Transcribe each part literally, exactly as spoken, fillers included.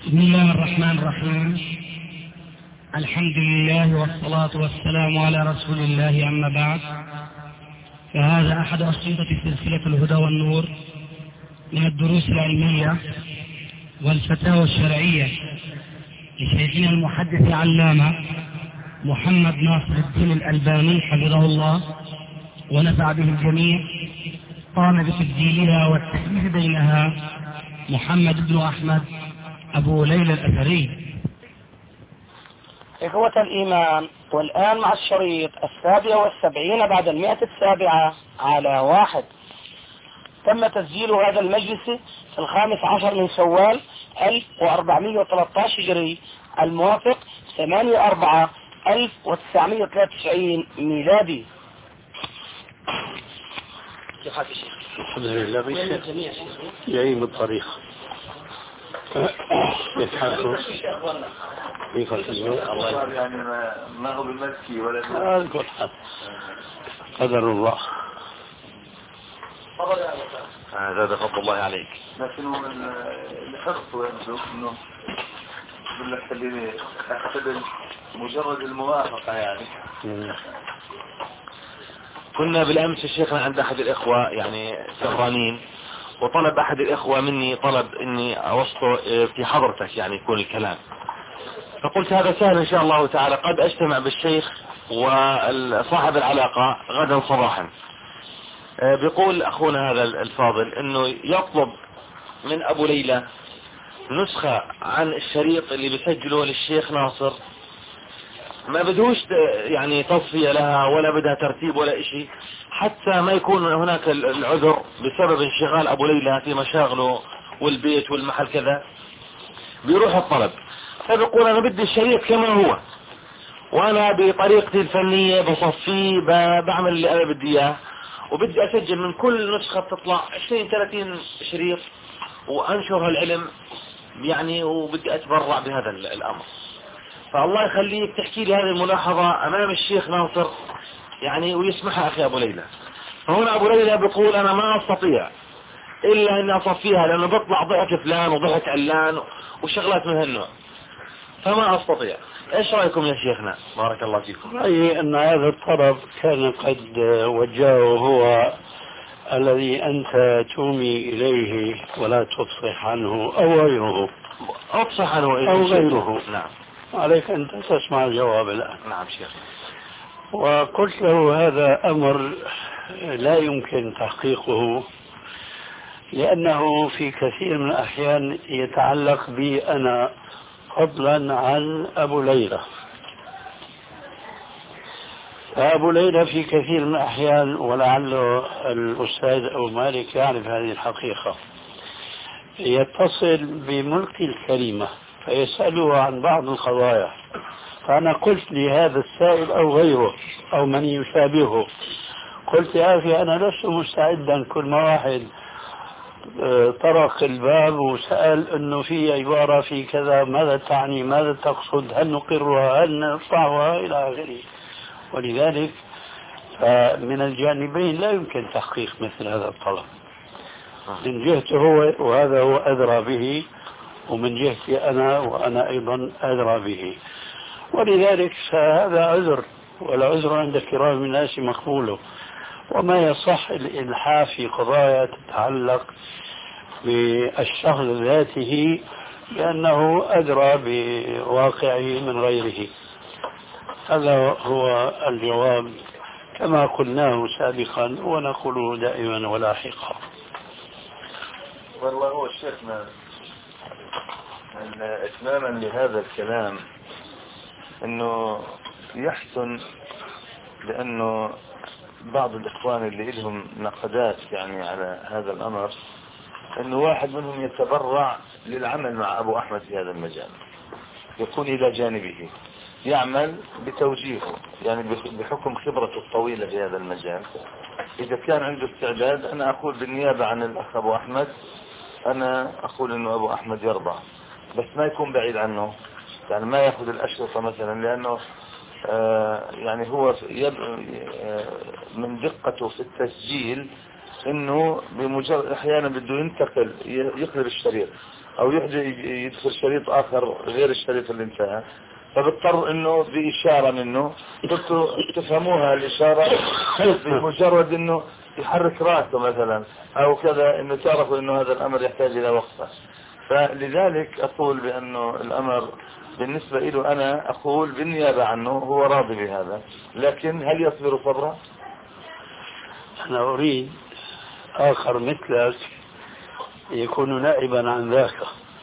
بسم الله الرحمن الرحيم. الحمد لله والصلاة والسلام على رسول الله، أما بعد، فهذا أحد أشرطة سلسلة الهدى والنور من الدروس العلمية والفتاوى الشرعية لشيخنا المحدث علامة محمد ناصر الدين الألباني حفظه الله ونفع به الجميع. قام بتسجيلها والتأليف بينها محمد بن أحمد أبو ليلى الأثري. إخوة الإيمان، والآن مع الشريط السابع والسبعين بعد المئة السابعة على واحد. تم تسجيل هذا المجلس في الخامس عشر من شوال ألف وأربعمائة وثلاثة عشر هجري، الموافق ثمانية أربعة ألف وتسعمائة وثلاثة وتسعين ميلادي. الحمد لله بالشيخ جاي من الطريق يتحركوا الله يعني ما, ما هو بالمسكي ولا هذا قدر الله. هذا فضل الله عليك. لكن الحرص ويبدو انه يقول لك خليني احتفل مجرد الموافقة يعني. كنا بالامس الشيخ عند احد الاخوة يعني سهرانين، وطلب احد الاخوة مني طلب اني اوصله في حضرتك يعني يكون الكلام، فقلت هذا سهل ان شاء الله تعالى، قد اجتمع بالشيخ وصاحب العلاقة غدا صباحا. بيقول اخونا هذا الفاضل انه يطلب من ابو ليلى نسخة عن الشريط اللي بيسجله للشيخ ناصر، ما بدوش يعني تصفية لها ولا بدها ترتيب ولا اشي، حتى ما يكون هناك العذر بسبب انشغال ابو ليلى في مشاغله والبيت والمحل كذا، بيروح الطلب. فبيقول انا بدي الشريط كما هو، وانا بطريقتي الفنية بصفيه بعمل اللي انا بدي اياه، وبدي اسجل من كل نسخة تطلع عشرين ثلاثين شريط وانشر هالعلم يعني، وبدي اتبرع بهذا الامر. فالله يخليك تحكي لي هذه الملاحظة امام الشيخ ناصر يعني ويسمحها اخي ابو ليلى. فهنا ابو ليلى بيقول انا ما استطيع الا اني اصفيها لانه بطلع ضحك فلان وضحك علان وشغلات من هالنوع، فما استطيع. ايش رايكم يا شيخنا؟ بارك الله فيكم. رأيي ان هذا الطلب كان قد وجهه هو الذي انت تومي اليه ولا تفصح عنه او غيره. افصح عنه او غيره. نعم. عليك ان تسمع الجواب الان. نعم شيخ. وقلت له هذا امر لا يمكن تحقيقه، لانه في كثير من الاحيان يتعلق بي انا فضلا عن ابو ليلى. أبو ليلى في كثير من الأحيان، ولعله الأستاذ أبو مالك يعرف هذه الحقيقة، يتصل بملقي الكلمة فيسأله عن بعض القضايا، فأنا قلت لهذا السائل أو غيره أو من يشابهه، قلت يا أخي أنا لست مستعدا كل ما واحد طرق الباب وسأل أنه في عبارة في كذا ماذا تعني ماذا تقصد هل نقرها هل نرفعها إلى آخره. ولذلك فمن الجانبين لا يمكن تحقيق مثل هذا الطلب، من جهته هو وهذا هو أدرى به، ومن جهتي أنا وأنا أيضا أدرى به. ولذلك فهذا عذر، والعذر عند كرام الناس مقبول، وما يصح الإلحاح في قضايا تتعلق بالشخص ذاته لأنه أدرى بواقعه من غيره. هذا هو الجواب كما قلناه سابقا ونقوله دائما ولاحقا. والله هو شيخنا اتماما لهذا الكلام انه يحسن، لانه بعض الاخوان اللي لهم نقدات يعني على هذا الامر انه واحد منهم يتبرع للعمل مع ابو احمد في هذا المجال، يكون الى جانبه يعمل بتوجيهه يعني بحكم خبرته الطويلة في هذا المجال. إذا كان عنده استعداد أنا أقول بالنيابة عن الأخ أبو أحمد، أنا أقول إنه أبو أحمد يرضى، بس ما يكون بعيد عنه، يعني ما يأخذ الأشرطة مثلا، لأنه آه يعني هو آه من دقته في التسجيل إنه بمجرد أحيانا بده ينتقل يقلب الشريط، او يدخل شريط اخر غير الشريط اللي انتهى، فبضطر انه باشارة منه قلت تفهموها الاشارة بمجرد انه يحرك راسه مثلا او كذا، انه تعرفوا انه هذا الامر يحتاج الى وقفة. فلذلك اقول بانه الامر بالنسبة له انا اقول بالنيابة عنه هو راضي بهذا، لكن هل يصبر صبرا؟ انا اريد اخر مثلك يكون نائبا عن ذاك.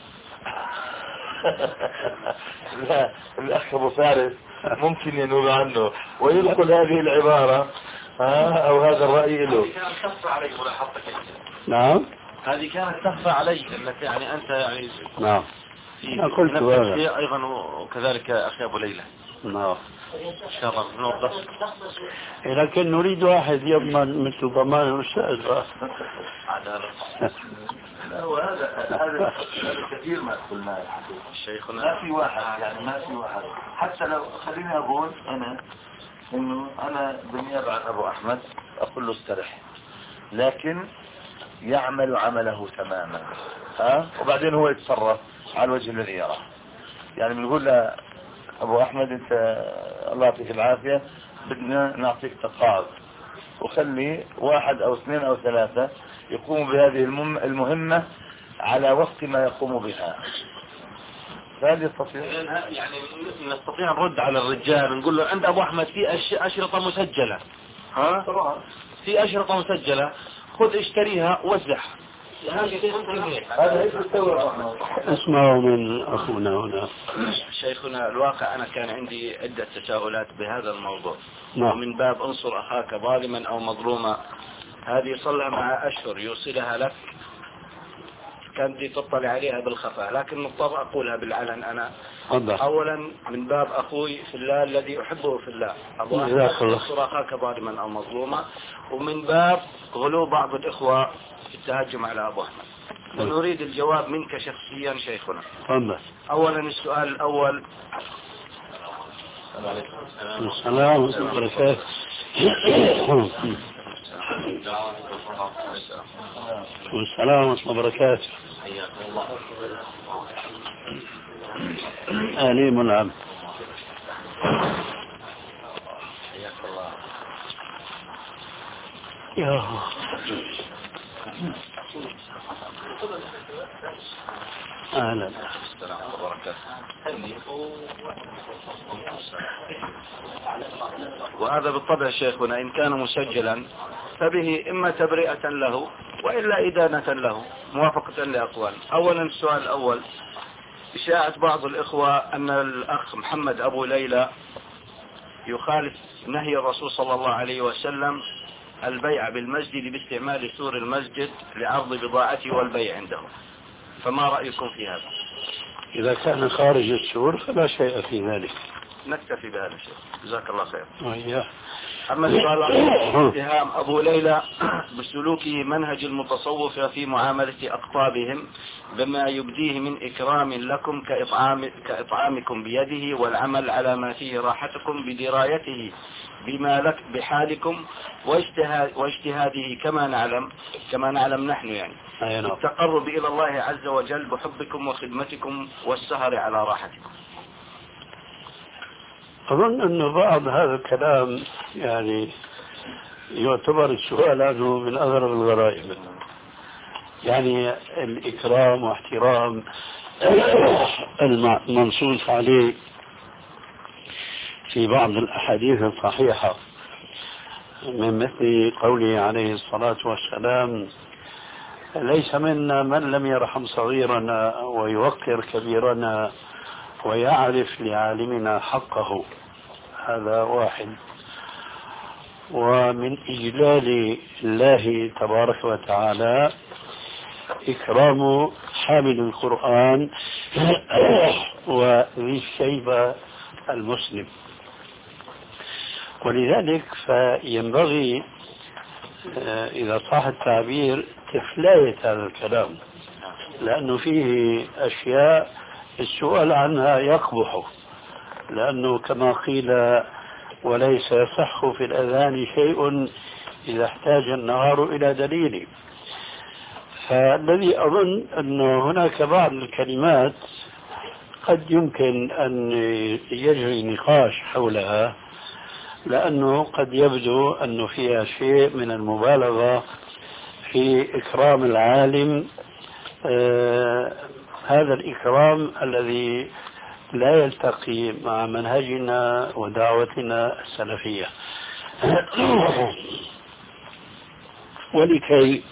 لا، الاخ ابو فارس ممكن ينوب عنه ويدخل هذه العبارة ها او هذا الرأي له. هذه كانت تخفى علي ملاحظتك. نعم هذه كانت تخفى علي انك يعني انت يعني نعم في قلت نفس هذا الشيء ايضا، وكذلك اخي ابو ليلى. نعم ان شاء الله نوضح. لكن نريد واحد يضمن مثل ضمان الاستاذ. لا وهذا هذا هذا كثير ما قلنا الحقيقة شيخنا ما في واحد، يعني ما في واحد. حتى لو خليني اقول انا انه انا بالنيابة عن ابو احمد اقول له استرح، لكن يعمل عمله تماما ها، وبعدين هو يتصرف على الوجه الذي يراه. يعني بنقول له ابو احمد انت الله يعطيك العافية بدنا نعطيك تقاعد، وخلي واحد او اثنين او ثلاثة يقوموا بهذه المهمة على وقت ما يقوم بها. فهل يستطيع؟ يعني نستطيع نرد على الرجال نقول له عند ابو احمد في اشرطة مسجلة، ها في اشرطة مسجلة، خذ اشتريها وزعها. هذا ايش بتسوي احمد؟ اسمعوا من اخونا هنا. شيخنا الواقع انا كان عندي عدة تساؤلات بهذا الموضوع. نعم. ومن باب انصر اخاك ظالما او مظلوما، هذه صلى مع اشهر يوصلها لك، كانت تطلع عليها بالخفاء، لكن مضطر اقولها بالعلن انا. فضل. اولا من باب اخوي في الله الذي احبه في الله، ابو احمد انصر اخاك ظالما او مظلوما، ومن باب غلو بعض الاخوة في التهجم على ابو احمد. ونريد الجواب منك شخصيا شيخنا. فضل. اولا السؤال الاول. السلام ورحمة الله وبركاته. والسلام ورحمة الله وبركاته. أهلي منعم. يا أهلا. وهذا بالطبع شيخنا إن كان مسجلا فبه إما تبرئة له وإلا إدانة له موافقة لأقوال. أولا السؤال الأول، إشاعة بعض الإخوة أن الأخ محمد أبو ليلى يخالف نهي الرسول صلى الله عليه وسلم البيع بالمسجد باستعمال سور المسجد لعرض بضاعته والبيع عنده، فما رأيكم في هذا؟ إذا كان خارج السور فلا شيء في ذلك. نكتفي بهذا الشيء، جزاك الله خير. وإياه. أما السؤال اتهام أبو ليلى بسلوكه منهج المتصوف في معاملة أقطابهم بما يبديه من إكرام لكم كإطعام كإطعامكم بيده والعمل على ما فيه راحتكم بدرايته بما لك بحالكم واجتهاد واجتهاده كما نعلم كما نعلم نحن يعني التقرب إلى الله عز وجل بحبكم وخدمتكم والسهر على راحتكم. أظن أن بعض هذا الكلام يعني يعتبر السؤال عنه من أغرب الغرائب، يعني الإكرام واحترام المنصوص عليه في بعض الأحاديث الصحيحة من مثل قوله عليه الصلاة والسلام: ليس منا من لم يرحم صغيرنا ويوقر كبيرنا ويعرف لعالمنا حقه. هذا واحد. ومن إجلال الله تبارك وتعالى إكرام حامل القرآن وذي الشيبة المسلم. ولذلك فينبغي إذا صح التعبير تفلاية هذا الكلام، لأنه فيه أشياء السؤال عنها يقبح، لأنه كما قيل: وليس يصح في الأذان شيء إذا احتاج النهار إلى دليل. فالذي أظن أنه هناك بعض الكلمات قد يمكن أن يجري نقاش حولها، لأنه قد يبدو أنه فيها شيء من المبالغة في إكرام العالم، آه هذا الإكرام الذي لا يلتقي مع منهجنا ودعوتنا السلفية. ولكي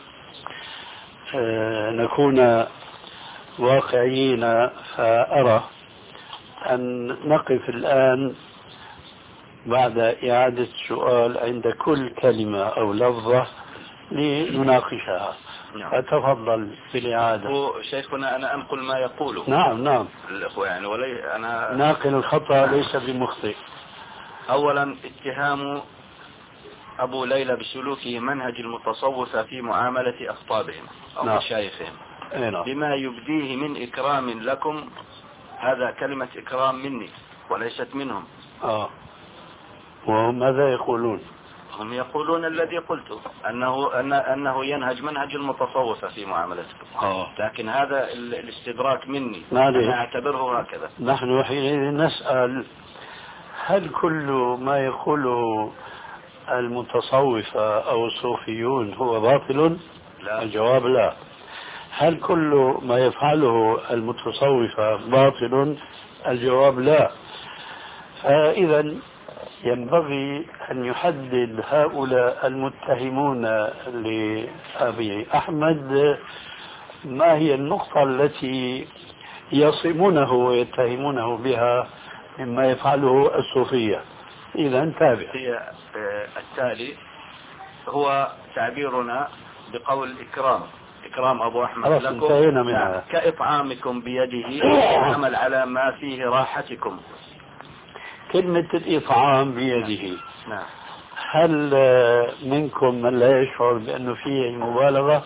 آه نكون واقعيين، فأرى أن نقف الآن بعد إعادة سؤال عند كل كلمة أو لفظة لنناقشها. أتفضل بالإعادة. هو شيخنا أنا أنقل ما يقوله. نعم نعم الأخوة يعني ولي أنا ناقل الخطأ ليس بمخطئ. أولا اتهام أبو ليلى بسلوكه منهج المتصوفة في معاملة أخطابهم أو نعم. مشايخهم نعم. بما يبديه من إكرام لكم، هذا كلمة إكرام مني وليست منهم. آه. وهم ماذا يقولون؟ هم يقولون الذي قلته أنه, أن أنه ينهج منهج المتصوفة في معاملتكم. آه. لكن هذا الاستدراك مني معلش. أنا أعتبره هكذا. نحن حينئذ نسأل: هل كل ما يقوله المتصوفة أو الصوفيون هو باطل؟ لا. الجواب لا. هل كل ما يفعله المتصوفة باطل؟ الجواب لا. فإذا ينبغي أن يحدد هؤلاء المتهمون لأبي أحمد ما هي النقطة التي يصمونه ويتهمونه بها مما يفعله الصوفية. إذا انتبه. هي التالي هو تعبيرنا بقول إكرام إكرام أبو أحمد لكم انتهينا منها. كإطعامكم بيده عمل على ما فيه راحتكم. كلمة الإطعام بيده. نعم. هل منكم من لا يشعر بأنه فيه مبالغة؟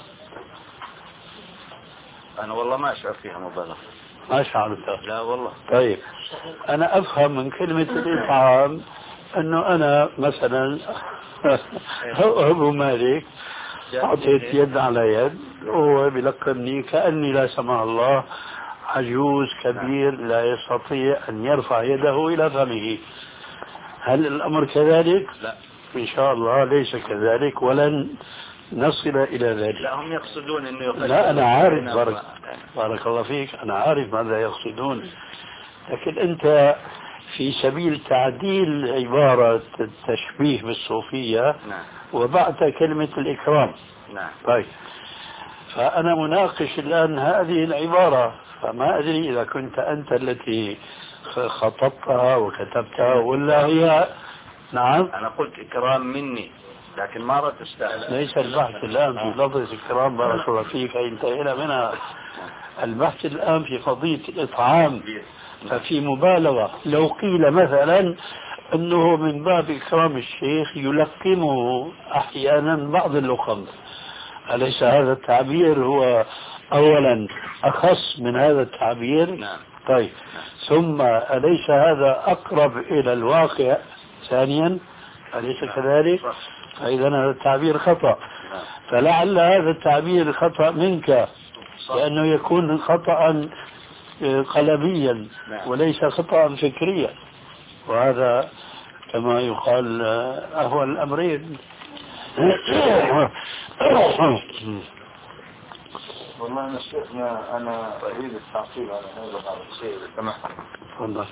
أنا والله ما أشعر فيها مبالغة. ما شعرت؟ لا والله. طيب أنا أفهم من كلمة الإطعام أنه أنا مثلا أبو مالك أعطيت يد على يد وهو بيلقبني كأني لا سمح الله عجوز كبير لا يستطيع أن يرفع يده إلى فمه. هل الأمر كذلك؟ لا إن شاء الله ليس كذلك ولن نصل إلى ذلك. لا هم يقصدون أنه يقصدون. لا أنا عارف بارك, بارك الله فيك، أنا عارف ماذا يقصدون، لكن أنت في سبيل تعديل عبارة التشبيه بالصوفية نعم. وبعت كلمة الإكرام. نعم. طيب فأنا مناقش الآن هذه العبارة، فما أدري إذا كنت أنت التي خطبتها وكتبتها ولا هي. نعم أنا قلت إكرام مني لكن ما رد استعلاء. ليس البحث الآن في لفظ إكرام بارك الله فيك انتهينا منها. البحث الآن في قضية الإطعام، ففي مبالغة. لو قيل مثلا أنه من باب إكرام الشيخ يلقمه أحيانا بعض اللقم، أليس هذا التعبير هو أولا أخص من هذا التعبير؟ نعم. طيب ثم أليس هذا أقرب إلى الواقع ثانيا؟ أليس كذلك؟ فإذا هذا التعبير خطأ. فلعل هذا التعبير خطأ منك لأنه يكون خطأ قلبيا وليس خطأ فكريا، وهذا كما يقال أهون الأمرين. والله أنا شيخنا أنا أريد التعقيب على هذا بعض الشيء سمحت. تفضل.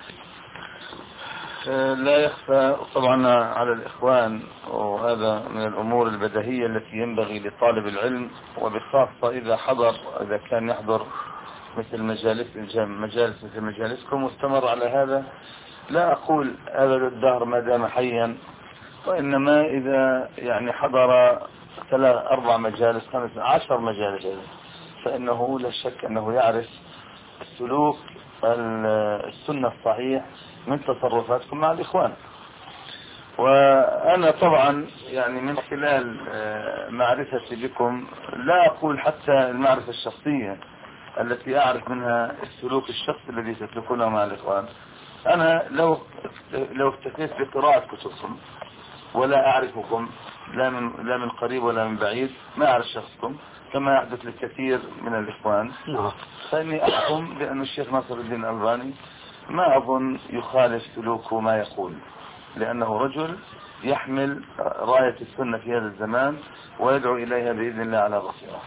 لا يخفى طبعا على الإخوان، وهذا من الأمور البديهية التي ينبغي لطالب العلم وبخاصة إذا حضر إذا كان يحضر مثل مجالس مجالس مثل مجالسكم واستمر على هذا. لا أقول أبد الدهر ما دام حيا، وإنما إذا يعني حضر ثلاث أربع مجالس خمس عشر مجالس فإنه لا شك أنه يعرف السلوك السنة الصحيح من تصرفاتكم مع الإخوان. وأنا طبعا يعني من خلال معرفتي بكم لا أقول حتى المعرفة الشخصية التي أعرف منها السلوك الشخصي الذي تسلكونه مع الإخوان، أنا لو لو افتكيت بقراءة كتبكم ولا أعرفكم لا من لا من قريب ولا من بعيد، ما أعرف شخصكم كما يحدث لكثير من الإخوان، فإني أحكم بأن الشيخ ناصر الدين الألباني ما أظن يخالف سلوكه ما يقول، لأنه رجل يحمل راية السنة في هذا الزمان ويدعو إليها بإذن الله على بصيرة.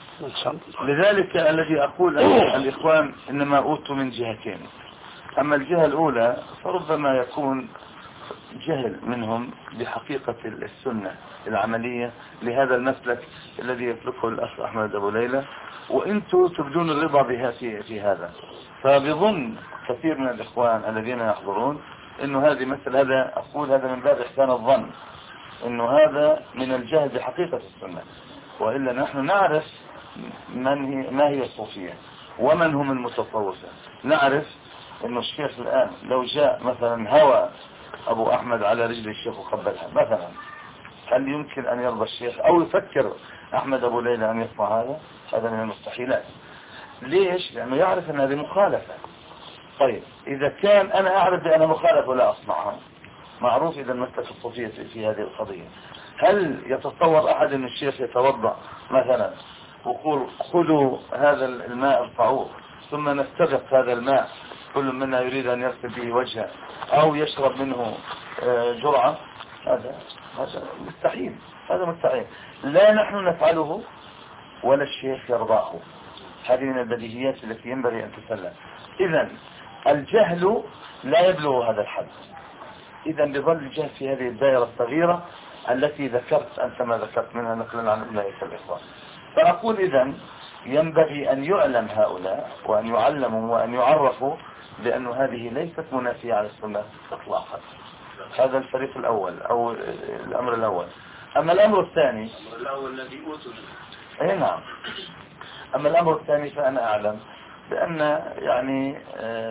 لذلك الذي أقول أن الإخوان إنما أوتوا من جهتين. أما الجهة الأولى فربما يكون جهل منهم بحقيقة السنة العملية لهذا المسلك الذي يسلكه الأخ أحمد أبو ليلى، وإنتم تبدون الرضا بها في, في هذا. فبظن كثير من الإخوان الذين يحضرون إنه هذه مثل هذا، أقول هذا من باب إحسان الظن، إنه هذا من الجهل بحقيقة السنة، وإلا نحن نعرف من هي ما هي الصوفية ومن هم المتصوفة. نعرف إنه الشيخ الآن لو جاء مثلا هوى أبو أحمد على رجل الشيخ وقبلها مثلا، هل يمكن أن يرضى الشيخ أو يفكر أحمد أبو ليلى أن يصنع هذا؟ هذا من المستحيلات. ليش؟ لأنه يعرف أن هذه مخالفة. طيب إذا كان أنا أعرف بأنها مخالفة ولا أصنعها، معروف إذا المسلك الصوفية في هذه القضية. هل يتصور أحد أن الشيخ يتوضأ مثلا ويقول خذوا هذا الماء ارفعوه ثم نستبق هذا الماء كل منا يريد أن يغسل به وجهه أو يشرب منه جرعة؟ هذا هذا مستحيل، هذا مستحيل. لا نحن نفعله ولا الشيخ يرضاه. هذه من البديهيات التي ينبغي أن تسلم. إذن الجهل لا يبلغ هذا الحد. إذن بظل الجهل في هذه الدائرة الصغيرة التي ذكرت أنت ما ذكرت منها نقلا عن أولئك الإخوان. فأقول إذن ينبغي أن يعلم هؤلاء وأن يعلموا وأن يعرفوا بأن هذه ليست منافية على السنة إطلاقا. هذا الفريق الأول أو الأمر الأول. أما الأمر الثاني الأول الذي أوتوا أي نعم. أما الأمر الثاني فأنا أعلم بأن يعني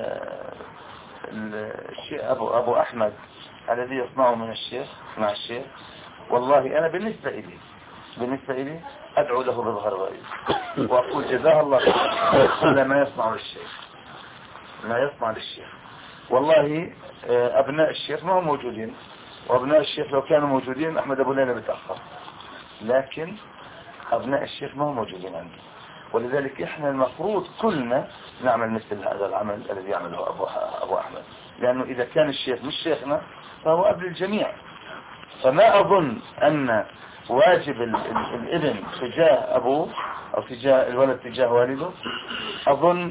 الشيخ أبو, أبو أحمد الذي يصنعه من الشيخ مع الشيخ، والله أنا بالنسبة إلي بالنسبة إلي أدعو له بظهر غيب وأقول جزاه الله على ما يصنع للشيخ ما يصنع للشيخ. والله أبناء الشيخ ما هم موجودين، وأبناء الشيخ لو كانوا موجودين أحمد أبو ليلى بتأخر، لكن أبناء الشيخ ما هم موجودين عندي، ولذلك إحنا المفروض كلنا نعمل مثل هذا العمل الذي يعمله أبو, أبو أحمد، لأنه إذا كان الشيخ مش شيخنا فهو أب الجميع. فما أظن أن واجب الابن تجاه أبوه أو تجاه الولد تجاه والده، أظن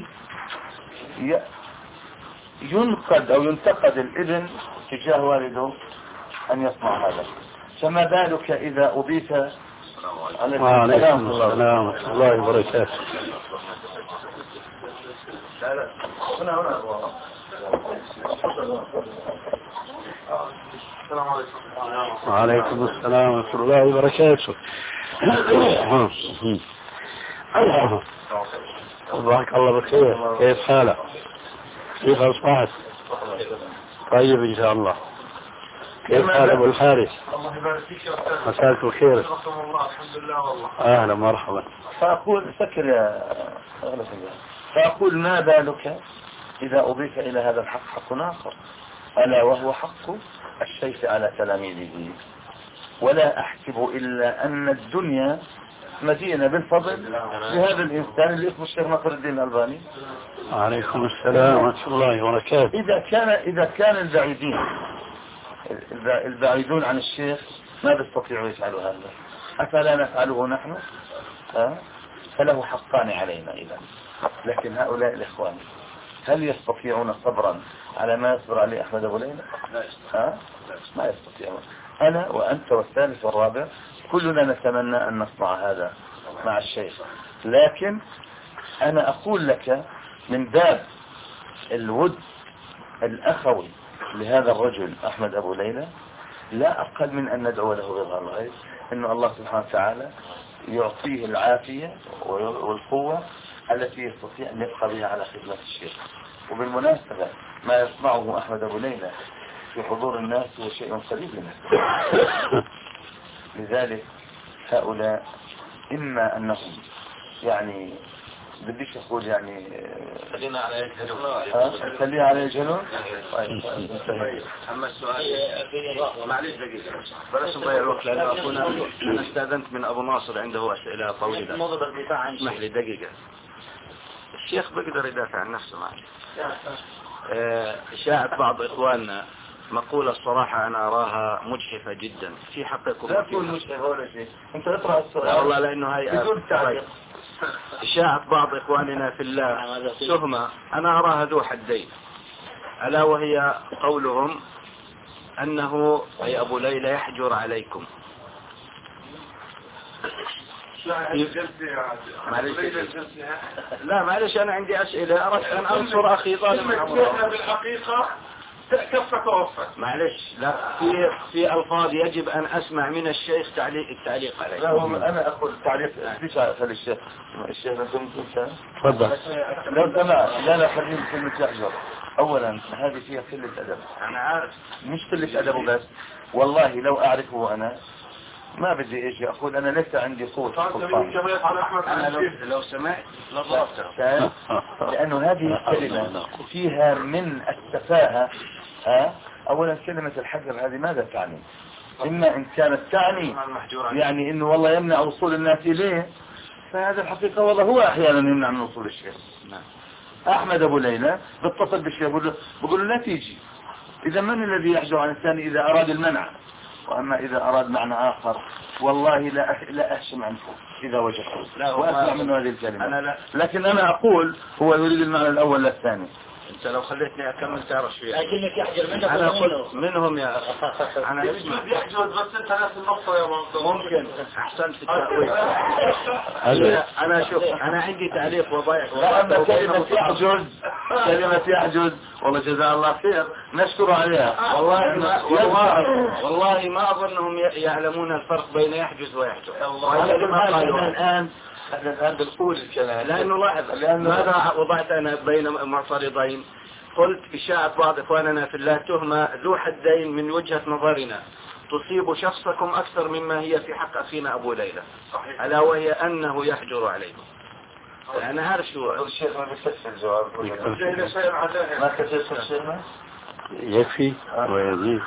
ينقد أو ينتقد الابن تجاه والده أن يصنع هذا. فما بالك إذا أضيف عليكم السلام ورحمة الله وبركاته. لا لا هنا هنا السلام عليكم. وعليكم السلام ورحمة الله وبركاته. صباحك الله بخير، كيف حالك؟ كيف أصبحت؟ طيب إن شاء الله. كيف حال أبو الحارث؟ الله يبارك فيك يا أستاذ. مساك الخير. الله الحمد لله والله. أهلا مرحبا. فأقول فكر يا أغلى الله. فأقول ما بالك إذا أضيف إلى هذا الحق حق آخر، ألا وهو حق الشيخ على تلاميذه. ولا أحسب إلا أن الدنيا مدينة بالفضل لهذا الإنسان اللي اسمه الشيخ ناصر الدين الألباني. عليكم السلام ورحمة الله وبركاته. إذا كان إذا كان البعيدين البعيدون عن الشيخ ما بيستطيعوا يفعلوا هذا، أفلا نفعله نحن؟ ها؟ فله حقان علينا إذا. لكن هؤلاء الإخوان هل يستطيعون صبرا على ما يصبر عليه أحمد أبو ليلى؟ ها؟ ما يستطيعون. أنا وأنت والثالث والرابع كلنا نتمنى أن نصنع هذا مع الشيخ، لكن أنا أقول لك من باب الود الأخوي لهذا الرجل أحمد أبو ليلى لا أقل من أن ندعو له بظهر الغيب إن الله سبحانه وتعالى يعطيه العافية والقوة التي يستطيع أن يبقى بها على خدمة الشيخ. وبالمناسبة ما يصنعه أحمد أبو ليلى في حضور الناس هو شيء قريب للناس. لذلك هؤلاء إما أنهم يعني بديش اقول يعني خلينا على الجنون. خليها على الجنون. طيب اما السؤال معلش دقيقه بلاش نضيع الوقت لانه اخونا انا استاذنت من ابو ناصر عنده اسئله طويله. اسمح لي دقيقه. الشيخ بيقدر يدافع عن نفسه معي. شاعت بعض اخواننا مقولة الصراحة أنا أراها مجحفة جدا في حقكم. لا تقول مجحفة ولا شيء. أنت اقرأ السؤال. لا والله لأنه هاي بدون تعليق. شاعت بعض إخواننا في الله تهمة أنا أراها ذو حدين، ألا وهي قولهم أنه أي أبو ليلى يحجر عليكم. لا معلش أنا عندي أسئلة أردت أن أنصر أخي طالب العمر. بالحقيقة كفة توفت. معلش لا في في ألفاظ يجب أن أسمع من الشيخ تعليق التعليق عليه. لا أنا أقول تعليق ليش على الشيخ الشيخ أنتم تفضل. لو سمعت لا لا خلينا كلمة يحجر. أولا هذه فيها قلة أدب. أنا عارف مش قلة أدب بس والله لو أعرفه أنا ما بدي ايش اقول انا ليس عندي قوة سلطان. انا لو, لو سمعت لضربته لانه هذه الكلمة فيها من السفاهة. ها اولا كلمة الحجر هذه ماذا تعني؟ اما ان كانت تعني يعني انه والله يمنع وصول الناس اليه فهذا الحقيقة والله هو احيانا يمنع من وصول الشيخ. احمد ابو ليلى بيتصل بالشيخ بقول له بقول له لا تيجي. اذا من الذي يحجر عن الثاني اذا اراد المنع؟ وأما إذا أراد معنى آخر والله لا أح... لا أحشم عنه إذا وجدته وأسمع منه هذه الكلمة. أنا لا. لكن أنا أقول هو يريد المعنى الأول لا الثاني. أنت لو خليتني أكمل تعرف شوية. لكنك يحجر منك أنا أقول منهم يا أنا اسمع يحجر بس أنت نفس النقطة يا منظر. ممكن أحسنت في التأويل. أنا شوف أنا عندي تعليق وضيع. وأما كلمة يحجز كلمة يحجز والله جزاه الله خير نشكر عليها. والله ما والله والله ما أظنهم يعلمون الفرق بين يحجز ويحجر. الآن الآن بنقول الكلام لأنه لاحظ ماذا وضعت أنا بين معترضين. قلت إشاعة بعض إخواننا في الله تهمة ذو حدين من وجهة نظرنا تصيب شخصكم أكثر مما هي في حق أخينا أبو ليلى ألا وهي أنه يحجر عليكم. أنا عارف شو الشيخ ما بيكفي الجواب ما كتبت الشيخ يكفي ويزيد.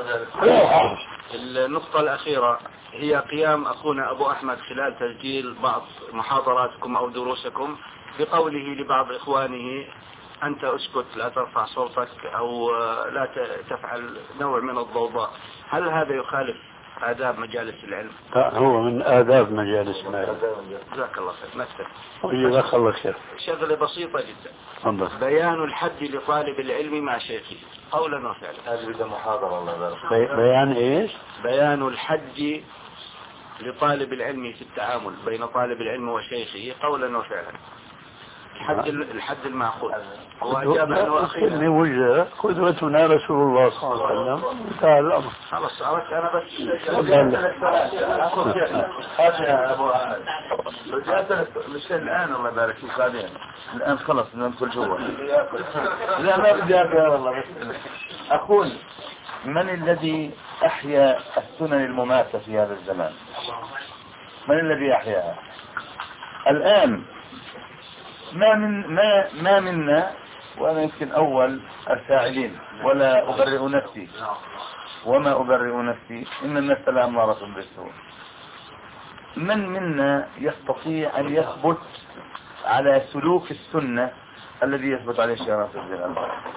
النقطة الأخيرة هي قيام أخونا أبو أحمد خلال تسجيل بعض محاضراتكم أو دروسكم بقوله لبعض إخوانه أنت أسكت لا ترفع صوتك أو لا تفعل نوع من الضوضاء. هل هذا يخالف آداب مجالس العلم؟ لا هو من آداب مجالس العلم. جزاك الله خير. نكتب. جزاك الله خير. شغلة بسيطة جدا. الله. بيان الحد لطالب العلم مع شيخه قولا وفعلا. هذه بدها محاضرة الله يبارك. بيان إيش؟ بيان الحد لطالب العلم في التعامل بين طالب العلم وشيخه قولا وفعلا. الحد الحد المعقول. هو أجاب أنه أخيرا وجه قدوتنا رسول الله صلى الله عليه وسلم. انتهى الأمر. خلاص أردت أنا بس. هذا يا أبو أحمد. مش الآن الله يبارك فيك بعدين. الآن خلص ندخل جوا. لا ما بدي أبغى والله بس. أقول من الذي أحيا السنن المماتة في هذا الزمان؟ من الذي أحياها؟ الآن ما من ما ما منا وأنا يمكن أول الفاعلين ولا أبرئ نفسي وما أبرئ نفسي إن النفس لأمارة بالسوء. من منا يستطيع أن يثبت على سلوك السنة الذي يثبت عليه شرف الزمان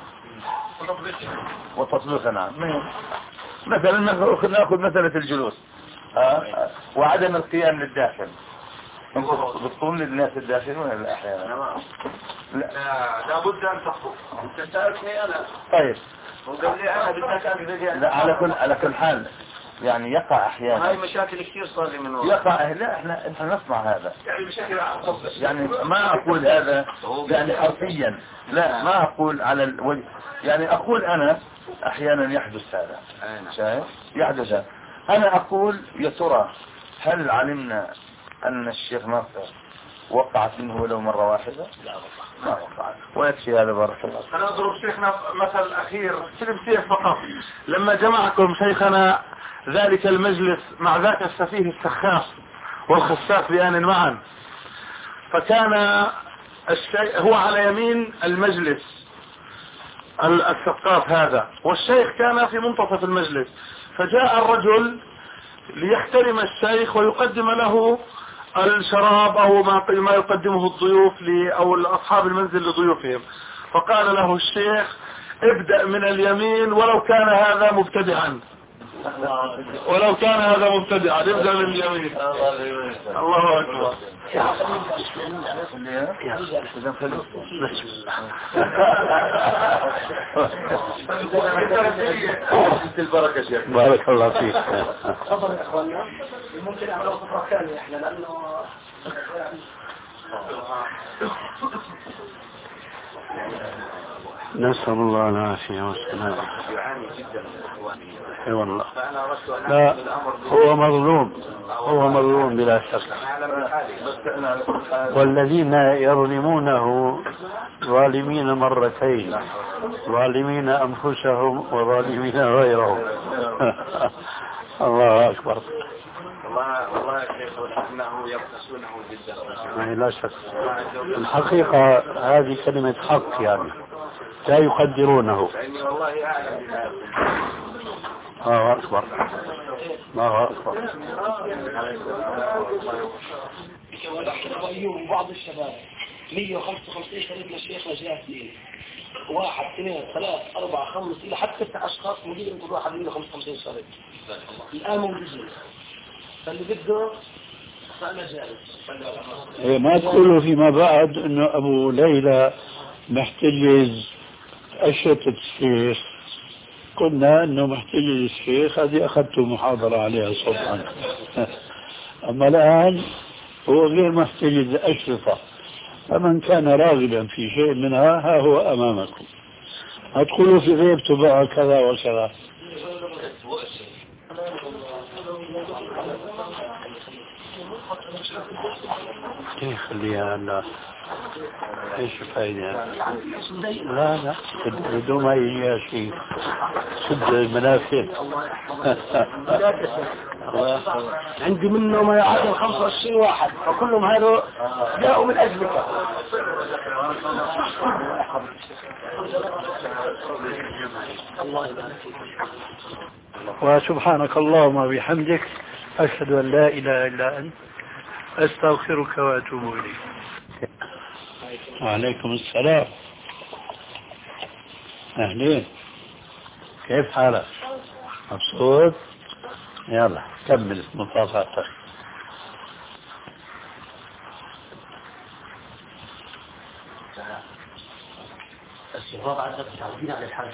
وتطبيقها؟ نعم. مثلا نأخذ مسألة الجلوس وعدم القيام للداخل. بتقوم للناس الداخل ولا لا احيانا؟ لا لابد ان تخطب. انت سألتني انا. طيب وقال لي انا بدك اقدر. لا على كل على كل حال يعني يقع احيانا. هاي مشاكل كثير صار لي من وراء. يقع لا احنا احنا نسمع هذا. يعني بشكل عام. يعني ما اقول هذا يعني حرفيا لا ما اقول على الوجه يعني اقول انا احيانا يحدث هذا. شايف؟ يحدث هذا. انا اقول يا ترى هل علمنا أن الشيخ ناصر وقعت منه ولو مرة واحدة؟ لا ما وقعت. ويكفي هذا بارك الله. أنا أضرب شيخنا مثل أخير سلم سيف فقط. لما جمعكم شيخنا ذلك المجلس مع ذاك السفيه السخاف والخساف بآن معا فكان الشيخ هو على يمين المجلس السقاف هذا، والشيخ كان في منتصف المجلس، فجاء الرجل ليحترم الشيخ ويقدم له الشراب او ما يقدمه الضيوف او اصحاب المنزل لضيوفهم، فقال له الشيخ ابدأ من اليمين ولو كان هذا مبتدعا، ولو كان هذا مبتدعا ابدأ من اليمين. الله اكبر. البركة شيخ. بارك الله فيك. تفضل يا اخواننا. ممكن اعمل فقرة ثانية احنا لانه نسأل الله العافية والسلامة. يعاني جدا من اخواني. اي والله. فانا اردت ان لا اعمل الامر هو مظلوم، هو مظلوم بلا شك. والذين يظلمونه ظالمين مرتين، ظالمين أنفسهم وظالمين غيرهم. الله أكبر. والله والله يا شيخ انه يبخسونه جدا. لا شك. الحقيقة هذه كلمة حق يعني لا يقدرونه. لاني والله اعلم بهذا. الله أكبر. الله أكبر. وبعض الشباب مية وخمسة وخمسين شريك للشيخ نجاة اثنين، واحد اثنين ثلاث أربعة خمس إلى حتى ستة أشخاص مدير كل واحد مية وخمسة وخمسين شريك الآن موجودين، فاللي بده فأنا جالس. ما تقولوا فيما بعد انه ابو ليلى محتجز اشرطة الشيخ، قلنا انه محتجز الشيخ، هذه اخذت محاضرة عليها صبحا. اما الان هو غير محتجز اشرطة، فمن كان راغبا في شيء منها ها هو امامكم. ما تقولوا في غيبته بقى كذا وكذا. كيف خليها لا ايش فايدة؟ لا لا بدون ما يجي شيء سد المنافذ. عندي منه ما يعادل خمسة وعشرين واحد، فكلهم هذول جاءوا من أجلك. الله يبارك فيك. وسبحانك اللهم وبحمدك أشهد أن لا إله إلا أنت أستغفرك وأتوب إليك. وعليكم السلام. أهلين، كيف حالك؟ مبسوط؟ يلا كمل مصافحتك. الشباب عندك تعودين على الحاجة.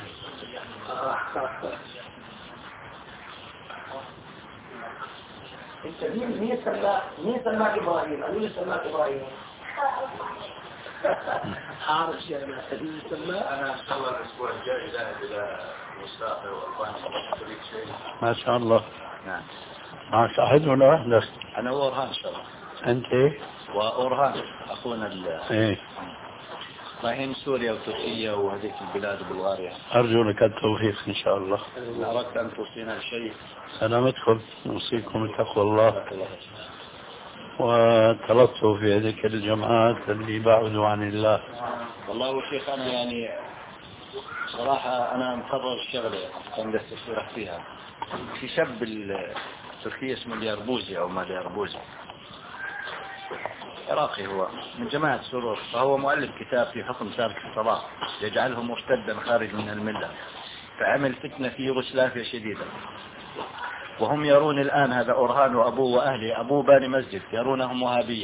انت مين مين سماك مين سماك ابراهيم؟ قالوا لي سماك ابراهيم. عارف يا مين سماك؟ انا ان شاء الله الاسبوع الجاي ذاهب الى مستقبل والله شيء. ما شاء الله. نعم. مع صاحب ولا وحدك؟ انا وأورهان ان شاء الله. انت؟ وأورهان اخونا ال ايه رايحين سوريا وتركيا وهذيك البلاد بلغاريا. ارجو لك التوفيق ان شاء الله. ان اردت ان توصينا بشيء. سلامتكم، نوصيكم بتقوى الله وتلطفوا في هذيك الجماعات اللي بعدوا عن الله. والله شيخ انا يعني صراحة انا مقرر الشغلة كان استشيرك فيها. في شاب التركي اسمه اليربوزي او ما اليربوزي، عراقي، هو من جماعة سرور، فهو مؤلف كتاب في حكم تارك الصلاة يجعله مرتدا خارج من الملة، فعمل فتنة في يوغوسلافيا شديدة، وهم يرون الآن هذا أورهان وأبوه وأهله أبوه باني مسجد يرونهم وهابية،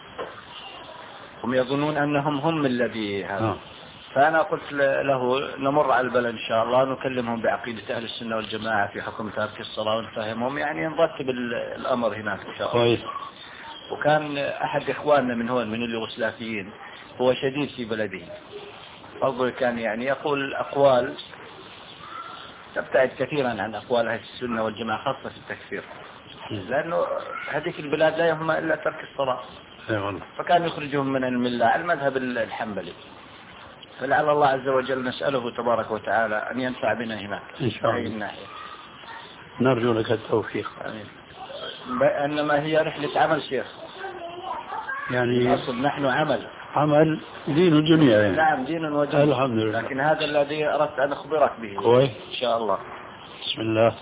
هم يظنون أنهم هم الذي هذا. فأنا قلت له نمر على البلد إن شاء الله نكلمهم بعقيدة أهل السنة والجماعة في حكم تارك الصلاة ونفهمهم، يعني نرتب الأمر هناك إن شاء الله. وكان أحد إخواننا من هون من اليوغوسلافيين هو شديد في بلده، برضو كان يعني يقول أقوال تبتعد كثيرا عن أقوال أهل السنة والجماعة خاصة في التكفير، لأنه هذه البلاد لا يهمها إلا ترك الصلاة، فكان يخرجهم من الملة على المذهب الحنبلي. فلعل الله عز وجل نسأله تبارك وتعالى أن ينفع بنا هناك إن شاء الله. نرجو لك التوفيق. آمين. إنما هي رحلة عمل شيخ، يعني أصل نحن عمل عمل دين ودنيا يعني. نعم دين ودنيا الحمد لله. لكن هذا الذي أردت أن أخبرك به كويس إن شاء الله. بسم الله.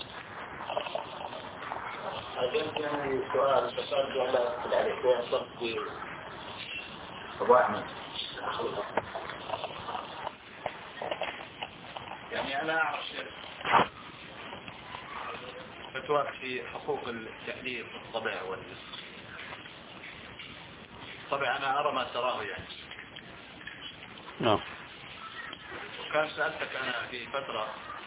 أجلتني سؤال تسألت على عليك صدق أبو أحمد. يعني أنا أعرف فتوى في حقوق التأليف والطبع والنسخ. طبعا أنا أرى ما تراه يعني. نعم. وكان سألتك أنا في فترة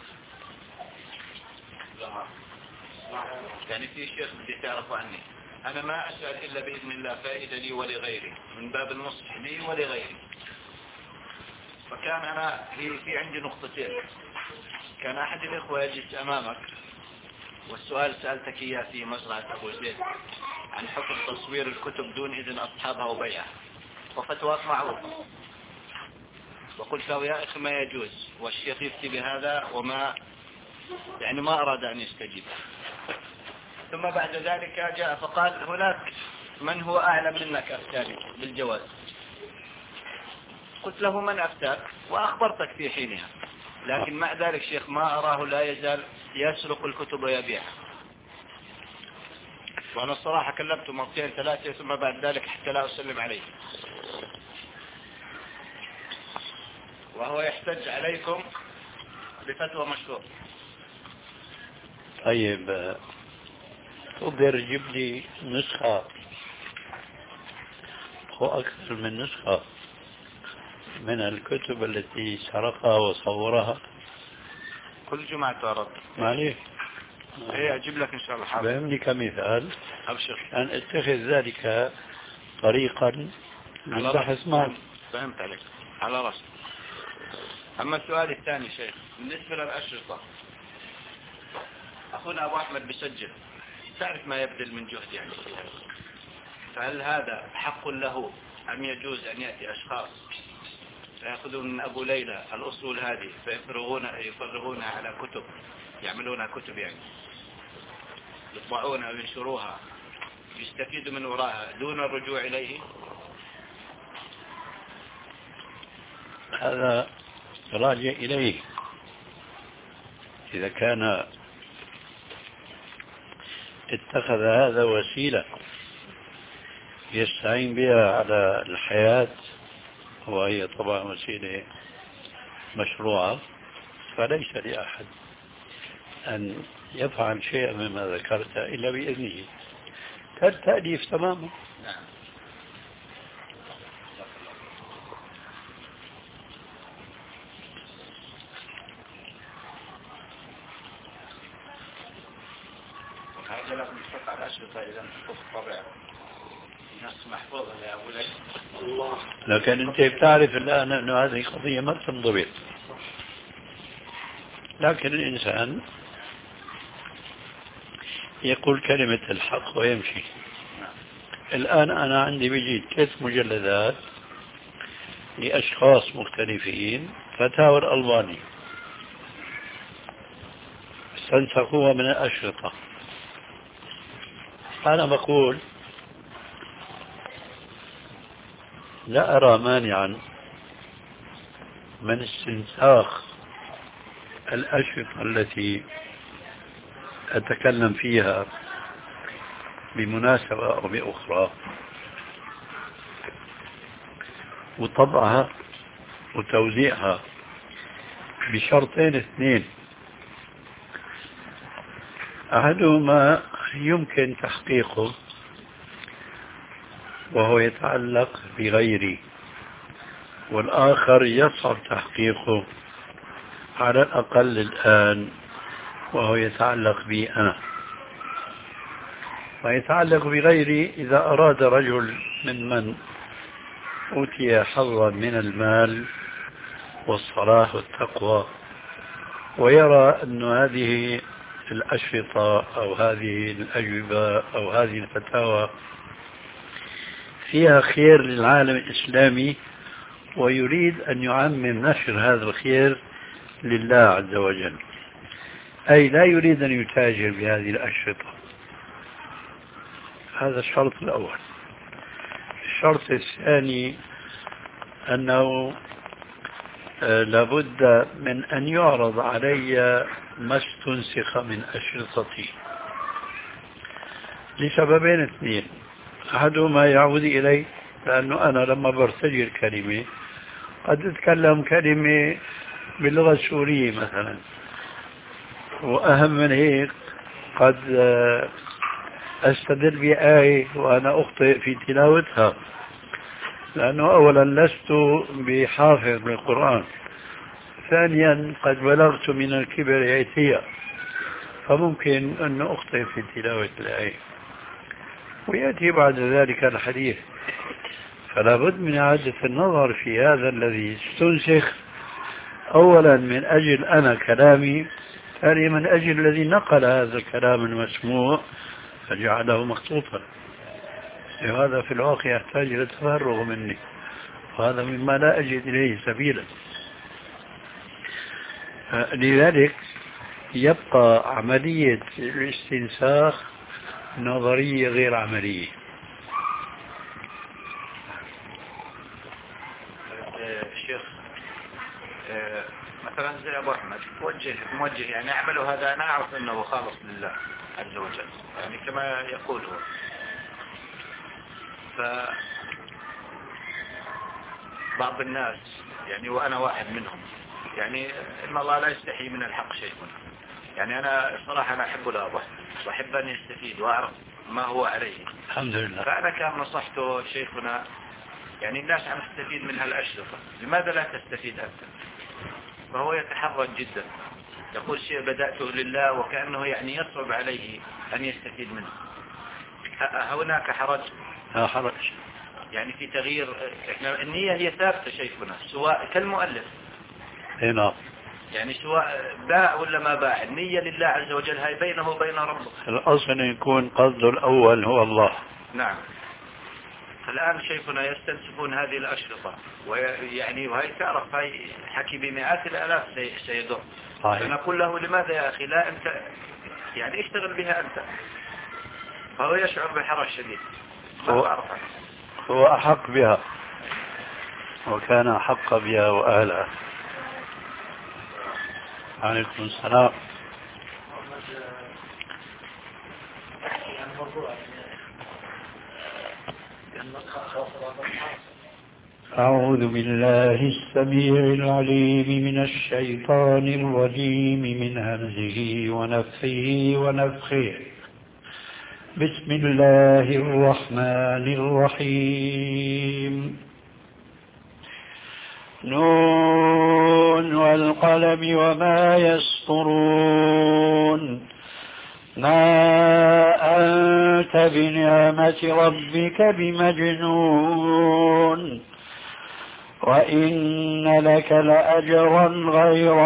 يعني في شيء بدي تعرفه عني. أنا ما أسأل إلا بإذن الله فائدة لي ولغيري من باب النصح لي ولغيري. فكان أنا في, في عندي نقطتين. كان أحد الإخوة يجلس أمامك والسؤال سألتك إياه في مزرعة أبو زيد عن حكم تصوير الكتب دون إذن أصحابها وبيعها، وفتواك معروفة، وقلت له يا أخي ما يجوز، والشيخ يفتي بهذا وما يعني ما أراد أن يستجيب. ثم بعد ذلك جاء فقال هناك من هو أعلم منك أفتاني بالجواز. قلت له من أفتاك وأخبرتك في حينها، لكن مع ذلك شيخ ما أراه لا يزال يسرق الكتب ويبيعها. وأنا الصراحة كلمته مرتين ثلاثة ثم بعد ذلك حتى لا أسلم عليه، وهو يحتج عليكم بفتوى مشروع. طيب تقدر تجيب لي نسخة أو أكثر من نسخة من الكتب التي سرقها وصورها؟ كل جمعة تعرض. معليش. ايه اجيب لك ان شاء الله. حاضر. فهمني كمثال. ابشر. أن اتخذ ذلك طريقا للبحث معك. فهمت عليك على رأسي. اما السؤال الثاني شيخ بالنسبة للأشرطة، اخونا ابو احمد بيسجل، تعرف ما يبذل من جهد يعني، فهل هذا حق له ام يجوز ان يأتي اشخاص فيأخذون من ابو ليلى الاصول هذه فيفرغون يفرغونها على كتب، يعملونها كتب يعني يطبعونها وينشروها يستفيدوا من وراءها دون الرجوع إليه؟ هذا راجع إليه. إذا كان اتخذ هذا وسيلة يستعين بها على الحياة وهي طبعا وسيلة مشروعة، فليس لأحد أن يفعل شيئا مما ذكرت إلا بإذنه كالتأليف تماما. نعم. وهذا لازم يحط على الأشرطة إذا نحط طبع نص محفوظة يا أبو ليلى. الله. لكن أنت بتعرف الآن أن هذه قضية ما تنضبط، لكن الإنسان يقول كلمة الحق ويمشي. الآن أنا عندي بيجي ثلاث مجلدات لأشخاص مختلفين فتاوى الألباني استنسخوها من الأشرطة. أنا بقول لا أرى مانعا من استنساخ الأشرطة التي أتكلم فيها بمناسبة أو بأخرى وطبعها وتوزيعها بشرطين اثنين. أحدهما يمكن تحقيقه وهو يتعلق بغيري، والآخر يصعب تحقيقه على الأقل الآن وهو يتعلق بي أنا. ويتعلق بغيري إذا أراد رجل ممن أوتي حظا من المال والصلاح والتقوى ويرى أن هذه الأشرطة أو هذه الأجوبة أو هذه الفتاوى فيها خير للعالم الإسلامي ويريد أن يعمم نشر هذا الخير لله عز وجل، أي لا يريد أن يتاجر بهذه الأشرطة. هذا الشرط الأول. الشرط الثاني أنه لابد من أن يعرض علي ما استنسخ من أشرطتي لسببين اثنين. أحدهما يعود إلي لأنه أنا لما برتجل كلمة قد أتكلم كلمة باللغة السورية مثلا، وأهم من هيك قد أستدل بآية وأنا أخطئ في تلاوتها، لأنه أولا لست بحافظ للقرآن، ثانيا قد بلغت من الكبر عتيا فممكن أن أخطئ في تلاوة الآية، ويأتي بعد ذلك الحديث. فلا بد من إعادة النظر في هذا الذي استنسخ، أولا من أجل أنا كلامي، ثانيا من أجل الذي نقل هذا الكلام المسموع فجعله مخطوطا. هذا في الواقع يحتاج إلى تفرغ مني، وهذا مما لا أجد إليه سبيلا. لذلك يبقى عملية الاستنساخ نظرية غير عملية. الشيخ مثلا زي أبو أحمد موجه موجه يعني أعمله هذا، أنا أعرف أنه خالص لله عز وجل يعني كما يقول هو. فبعض الناس يعني وأنا واحد منهم يعني إن الله لا يستحي من الحق شيء. يعني أنا صراحة أنا أحب الأبوة وأحب أن يستفيد وأعرف ما هو عليه الحمد لله. فأنا كان نصحته شيخنا يعني الناس عم تستفيد من هالأشرطة، لماذا لا تستفيد أنت؟ فهو يتحرج جدا، يقول شيء بدأته لله وكأنه يعني يصعب عليه أن يستفيد منه. هناك حرج؟ لا حرج يعني في تغيير. احنا النية هي ثابتة شيخنا سواء كالمؤلف هنا، يعني سواء باع ولا ما باع النية لله عز وجل، هاي بينه وبين ربه. الأصل يكون قصد الأول هو الله. نعم. الآن شيخنا يستنسخون هذه الأشرطة ويعني وهي تعرف هاي حكي بمئات الآلاف سيدور. فنقول له لماذا يا أخي لا أنت يعني اشتغل بها أنت. فهو يشعر بحرج شديد. هو, هو أحق بها وكان أحق بها وأهلها. عليكم السلام. أعوذ بالله السميع العليم من الشيطان الرجيم من همزه ونفخه ونفخه. بسم الله الرحمن الرحيم. نون والقلم وما يسطرون. ما أنت بنعمة ربك بمجنون وإن لك لأجرا غير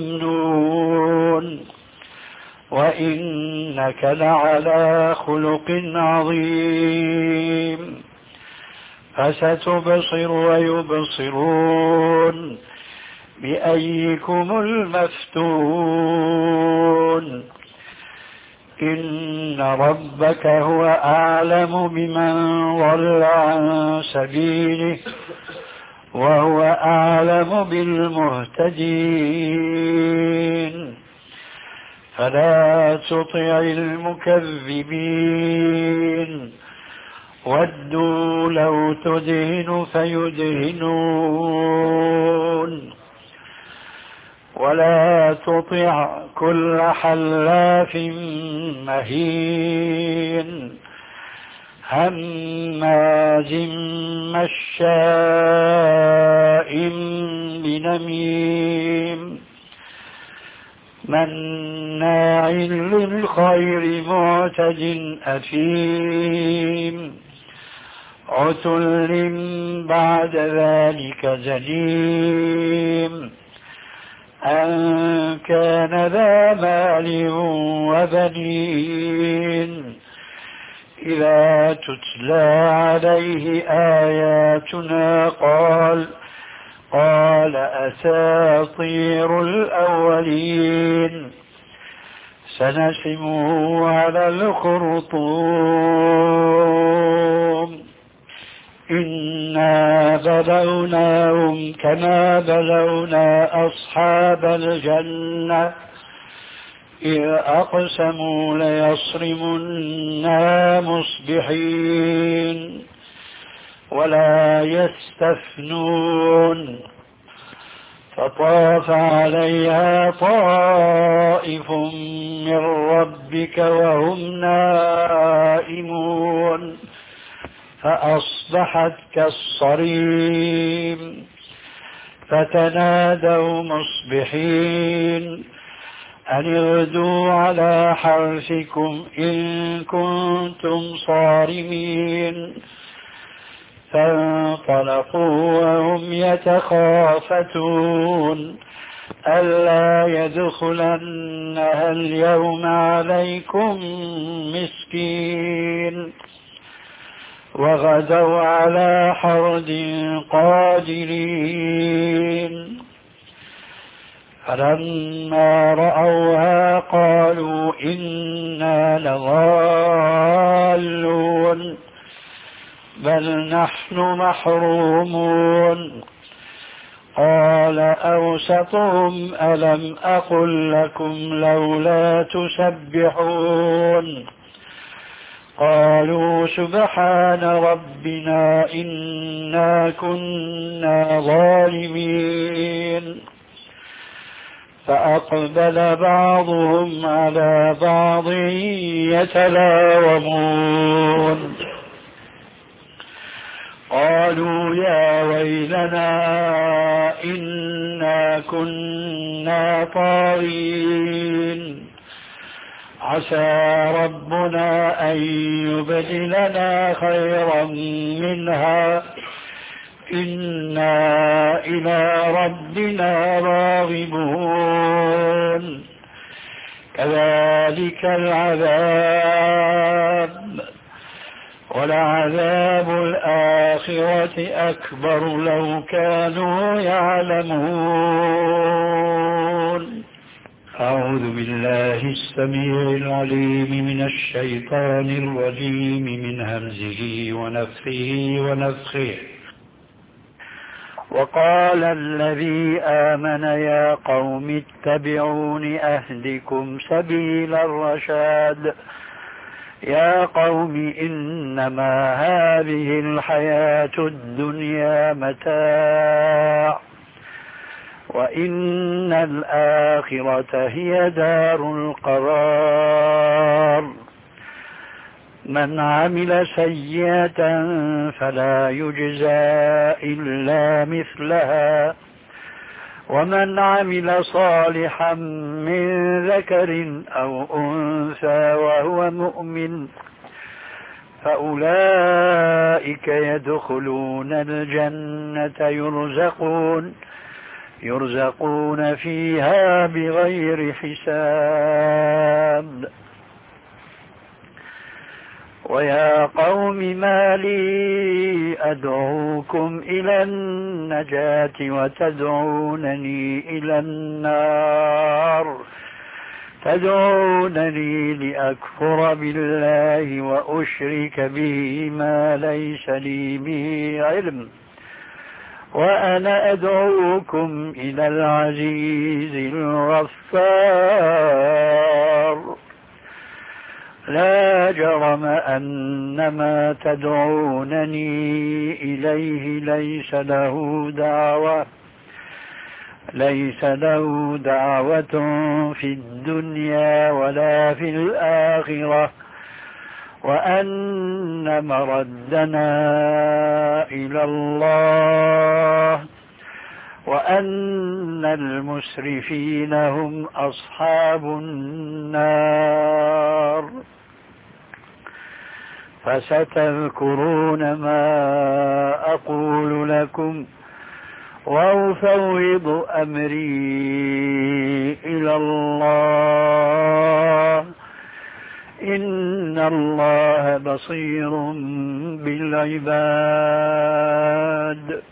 ممنون وإنك لعلى خلق عظيم. فستبصر ويبصرون بأيكم المفتون. إن ربك هو أعلم بمن ضل عن سبيله وهو أعلم بالمهتدين. فلا تطع المكذبين ودوا لو تدهن فيدهنون ولا تطع كل حلاف مهين هماز مشاء بنميم مناع للخير معتد أثيم عتل بعد ذلك زنيم أن كان ذا مال وبنين إذا تتلى عليه آياتنا قال قال أساطير الأولين سنسمه على الخرطوم إنا بلوناهم كما بلونا أصحاب الجنة إذ أقسموا ليصرمنها مصبحين ولا يستثنون فطاف عليها طائف من ربك وهم نائمون فأصبحت كالصريم فتنادوا مصبحين أن اغدوا على حرثكم إن كنتم صارمين فانطلقوا وهم يتخافتون ألا يدخلنها اليوم عليكم مسكين وغدوا على حرد قادرين فلما رأوها قالوا إنا لضالون بل نحن محرومون قال أوسطهم ألم أقل لكم لولا تسبحون قالوا سبحان ربنا إنا كنا ظالمين فأقبل بعضهم على بعض يتلاومون قالوا يا ويلنا إنا كنا طاغين عسى ربنا أن يبدلنا خيرا منها إنا إلى ربنا راغبون كذلك العذاب ولعذاب الآخرة أكبر لو كانوا يعلمون. أعوذ بالله السميع العليم من الشيطان الرجيم من همزه ونفخه ونفخه. وقال الذي آمن يا قوم اتبعون أهدكم سبيل الرشاد يا قوم إنما هذه الحياة الدنيا متاع وإن الآخرة هي دار القرار من عمل سيئة فلا يجزى إلا مثلها ومن عمل صالحا من ذكر أو أنثى وهو مؤمن فأولئك يدخلون الجنة يرزقون يرزقون فيها بغير حساب. ويا قوم ما لي أدعوكم إلى النجاة وتدعونني إلى النار تدعونني لأكفر بالله وأشرك به ما ليس لي به علم وأنا أدعوكم إلى العزيز الغفار. لا جرم أن ما تدعونني إليه ليس له دعوة ليس له دعوة في الدنيا ولا في الآخرة وأن مردنا إلى الله وأن المسرفين هم أصحاب النار. فستذكرون ما أقول لكم وأفوض أمري إلى الله إن الله بصير بالعباد.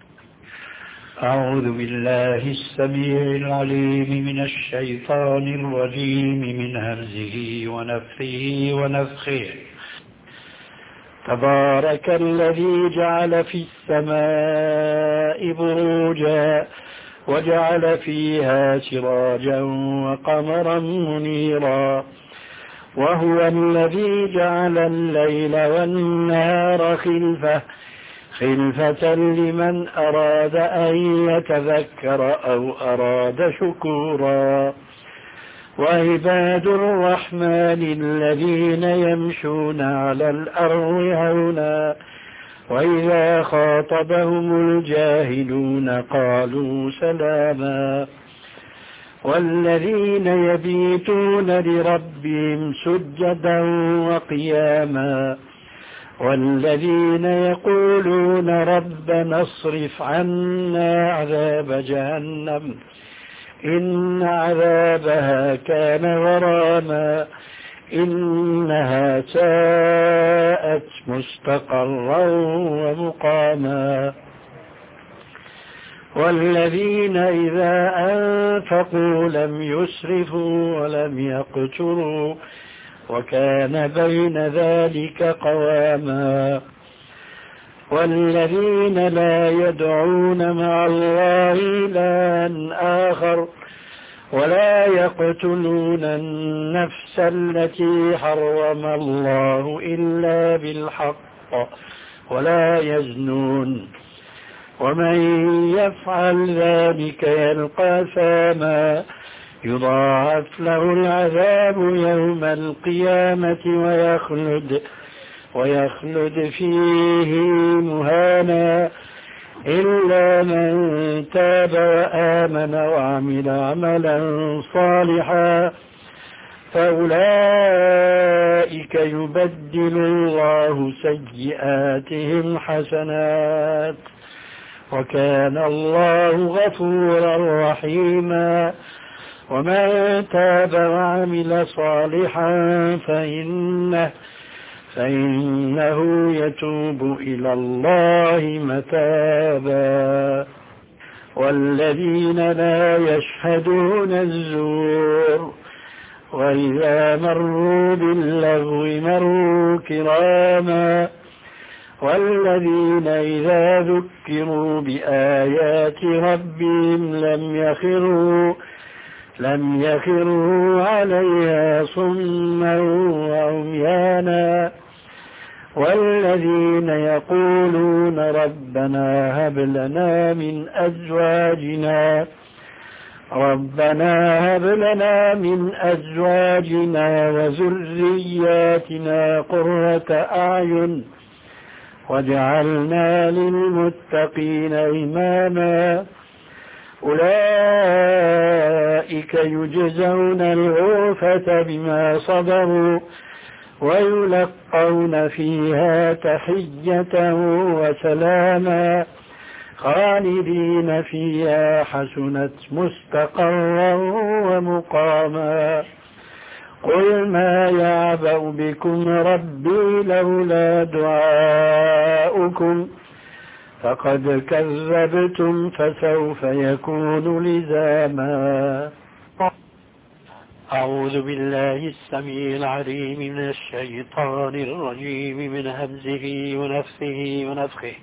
أعوذ بالله السميع العليم من الشيطان الرجيم من همزه ونفخه ونفخه. تبارك الذي جعل في السماء بروجا وجعل فيها سراجا وقمرا منيرا وهو الذي جعل الليل والنهار خلفة خلفة لمن أراد أن يتذكر أو أراد شكورا وعباد الرحمن الذين يمشون على الأرض هونا وإذا خاطبهم الجاهلون قالوا سلاما والذين يبيتون لربهم سجدا وقياما والذين يقولون ربنا اصرف عنا عذاب جهنم إن عذابها كان غراما إنها ساءت مستقرا ومقاما والذين إذا أنفقوا لم يسرفوا ولم يقتروا وكان بين ذلك قواما والذين لا يدعون مع الله إلها آخر ولا يقتلون النفس التي حرم الله إلا بالحق ولا يزنون ومن يفعل ذلك يلقى ثاما يضاعف له العذاب يوم القيامة ويخلد ويخلد فيه مهانا إلا من تاب وآمن وعمل عملا صالحا فأولئك يبدل الله سيئاتهم حسنات وكان الله غفورا رحيما ومن تاب وعمل صالحا فإنه فإنه يتوب إلى الله متابا والذين لا يشهدون الزور وإذا مروا باللغو مروا كراما والذين إذا ذكروا بآيات ربهم لم يخروا لم يخروا عليها صما وعميانا والذين يقولون ربنا هب لنا من أزواجنا ربنا هب لنا من أزواجنا وذرياتنا قرة أعين واجعلنا للمتقين إماما أولئك يجزون الغرفة بما صبروا ويلقون فيها تحية وسلاما خالدين فيها حسنت مستقرا ومقاما قل ما يعبأ بكم ربي لولا دعاؤكم فقد كذبتم فسوف يكون لزاما أعوذ بالله السميع العليم من الشيطان الرجيم من همزه ونفسه ونفخه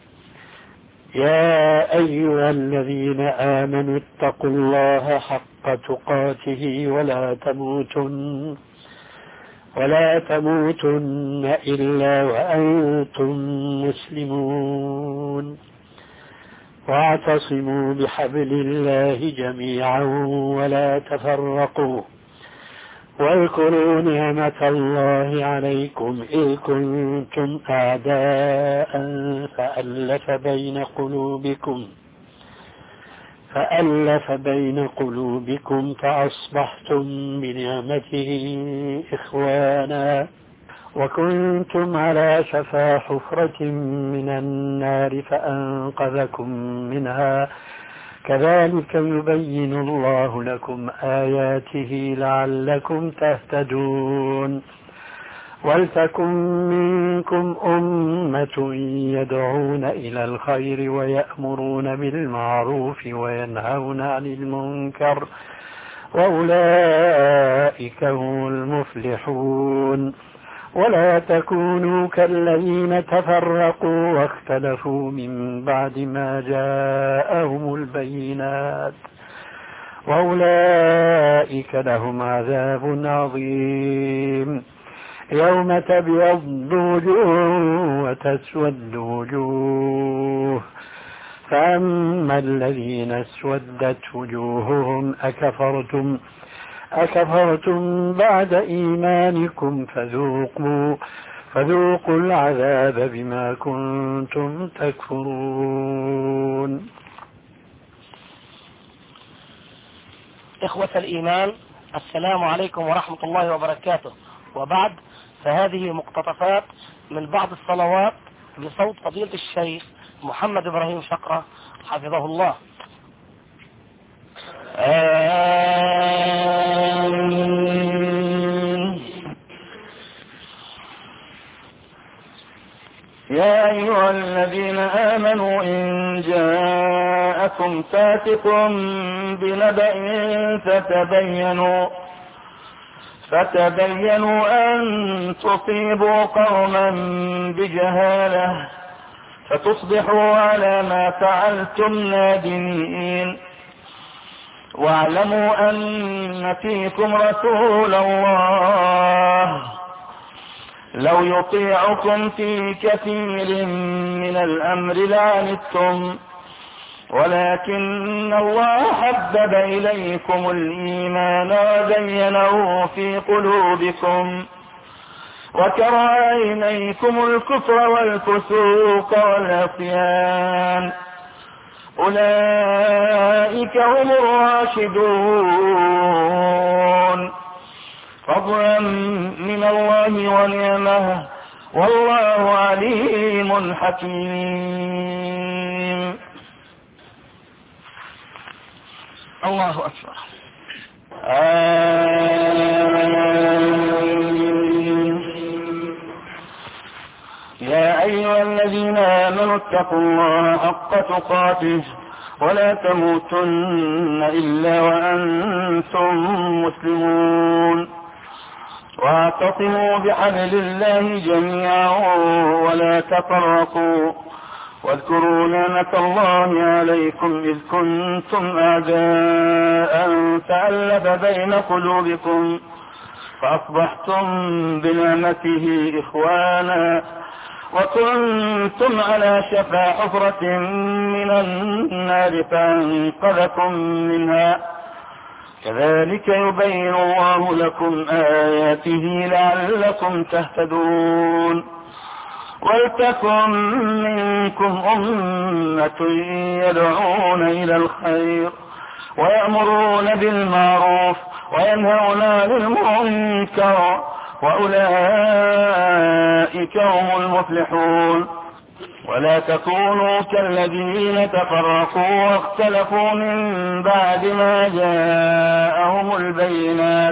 يا أيها الذين آمنوا اتقوا الله حق تقاته ولا تموتن ولا تموتن إلا وأنتم مسلمون واعتصموا بحبل الله جميعا ولا تفرقوا واذكروا نعمة الله عليكم إذ كنتم أعداء فألف بين قلوبكم فألف بين قلوبكم فأصبحتم بنعمته إخوانا وكنتم على شفا حفرة من النار فأنقذكم منها كذلك يبين الله لكم آياته لعلكم تهتدون ولتكن منكم أمة يدعون إلى الخير ويأمرون بالمعروف وينهون عن المنكر وأولئك هم المفلحون ولا تكونوا كالذين تفرقوا واختلفوا من بعد ما جاءهم البينات وأولئك لهم عذاب عظيم يوم تبيض وجوه وتسود وجوه فأما الذين اسودت وجوههم أكفرتم أكفرتم بعد إيمانكم فذوقوا فذوقوا العذاب بما كنتم تكفرون. إخوة الإيمان، السلام عليكم ورحمة الله وبركاته. وبعد، فهذه مقتطفات من بعض الصلوات بصوت فضيلة الشيخ محمد إبراهيم شقرة حفظه الله. آمين. يا أيها الذين آمنوا إن جاءكم فاسق بنبأ فتبينوا فتبينوا أن تصيبوا قوما بجهالة فتصبحوا على ما فعلتم نادمين. واعلموا أن فيكم رسول الله لو يطيعكم في كثير من الأمر لعنتم ولكن الله حبب إليكم الإيمان وزينه في قلوبكم وكره إليكم الكفر والفسوق والعصيان أولئك هم الراشدون فضلا من الله ونعمه والله عليم حكيم. الله أكبر. آمين. يا أيها الذين آمنوا اتقوا الله حق تقاته ولا تموتن إلا وأنتم مسلمون واعتصموا بحبل الله جميعا ولا تفرقوا واذكروا نعمة الله عليكم إذ كنتم أعداء فألف بين قلوبكم فأصبحتم بنعمته إخوانا وكنتم على شفا حفرة من النار فانقذكم منها كذلك يبين الله لكم آياته لعلكم تهتدون. ولتكن منكم أمة يدعون إلى الخير ويأمرون بالمعروف وينهون عن المنكر وأولئك هم المفلحون. ولا تكونوا كالذين تفرقوا واختلفوا من بعد ما جاءهم البينات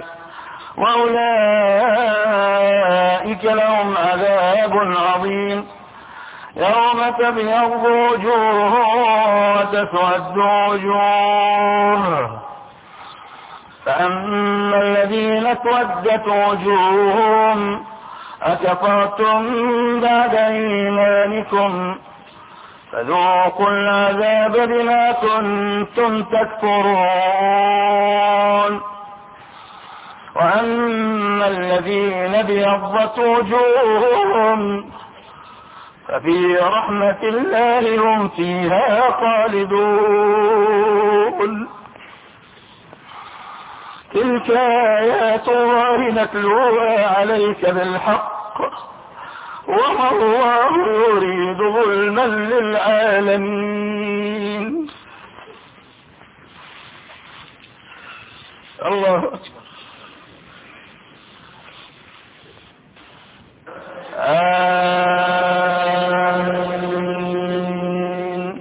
وأولئك لهم عذاب عظيم يوم تبيض وجوه وتسود وجوه فأما الذين اسودت وجوههم أكفرتم بعد إيمانكم فذوقوا العذاب بما كنتم تكفرون. وأما الذين ابيضت وجوههم ففي رحمة الله هم فيها خالدون. تلك آيات الله نتلوها عليك بالحق وما الله يريد ظلما للعالمين. الله أكبر. آمين.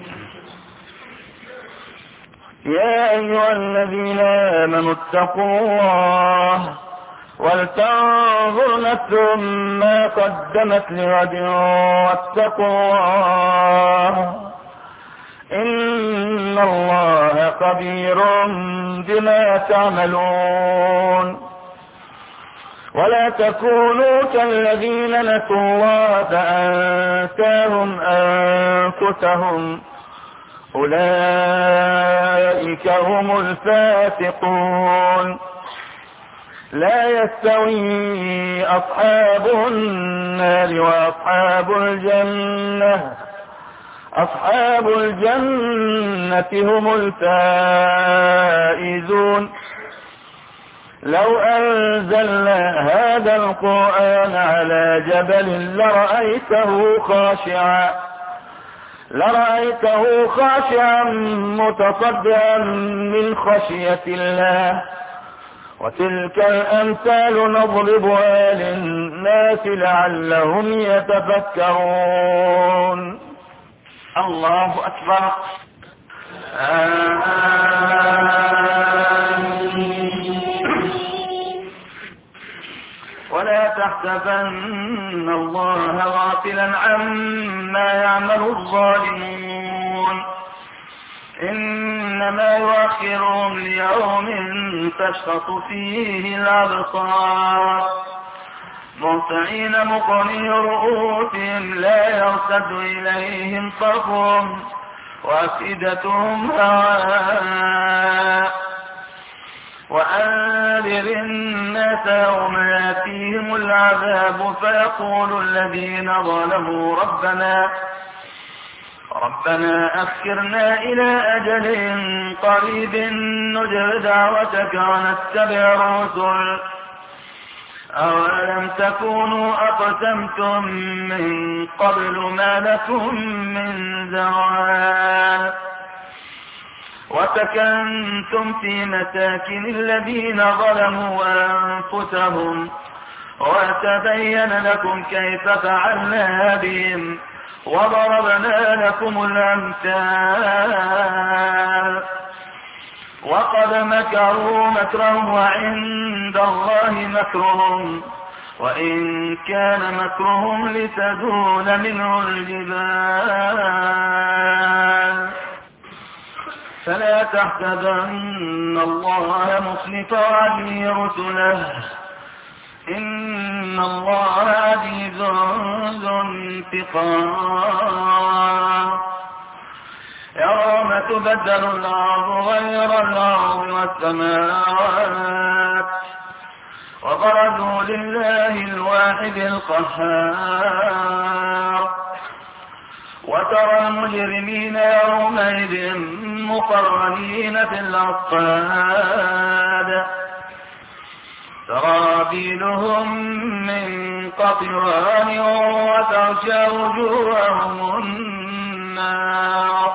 يا أيها الذين آمنوا اتقوا الله ولتنظر نفس ما قدمت لغد واتقوا الله إن الله خبير بما تعملون. ولا تكونوا كالذين نسوا الله فأنساهم أنفسهم أولئك هم الفاسقون. لا يستوي أصحاب النار وأصحاب الجنة أصحاب الجنة هم الفائزون. لو أنزلنا هذا القرآن على جبل لرأيته خاشعا لرأيته خاشعا متصدعا من خشية الله. وتلك الأمثال نضربها للناس لعلهم يتفكرون. الله أكبر. ولا تحسبن الله غافلا عما يعمل الظالمون إنما يؤخرهم ليوم تشخص فيه الأبصار مهطعين مقنعي رؤوسهم لا يرتد إليهم طرفهم وأفئدتهم هواء. وأنذر الناس يوم يأتيهم العذاب فيقول الذين ظلموا ربنا ربنا أخرنا إلى أجل قريب نجب دعوتك ونتبع الرسل أولم تكونوا أقسمتم من قبل ما لكم من زوال وسكنتم في مساكن الذين ظلموا أنفسهم وتبين لكم كيف فعلنا بهم وضربنا لكم الأمثال. وقد مكروا مكرهم وعند الله مكرهم وإن كان مكرهم لتزول منه الجبال. فلا تحسبن الله مخلف وعده رسله إن الله عزيز ذو انتقام. يوم تبدل الأرض غير الأرض والسماوات وبرزوا لله الواحد القهار. وترى المجرمين يومئذ مقرنين في الأصفاد سرابيلهم من قطران وتغشى وجوههم النار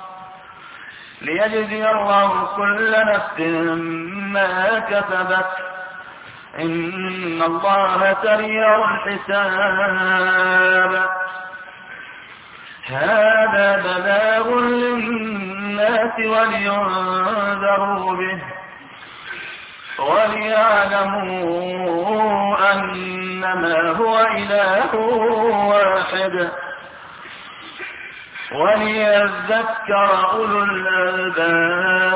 ليجزي الله كل نفس ما كسبت إن الله سريع الحساب. هذا بلاغ للناس ولينذروا به وليعلموا أنما هو إله واحد وليذكر أولو الألباب.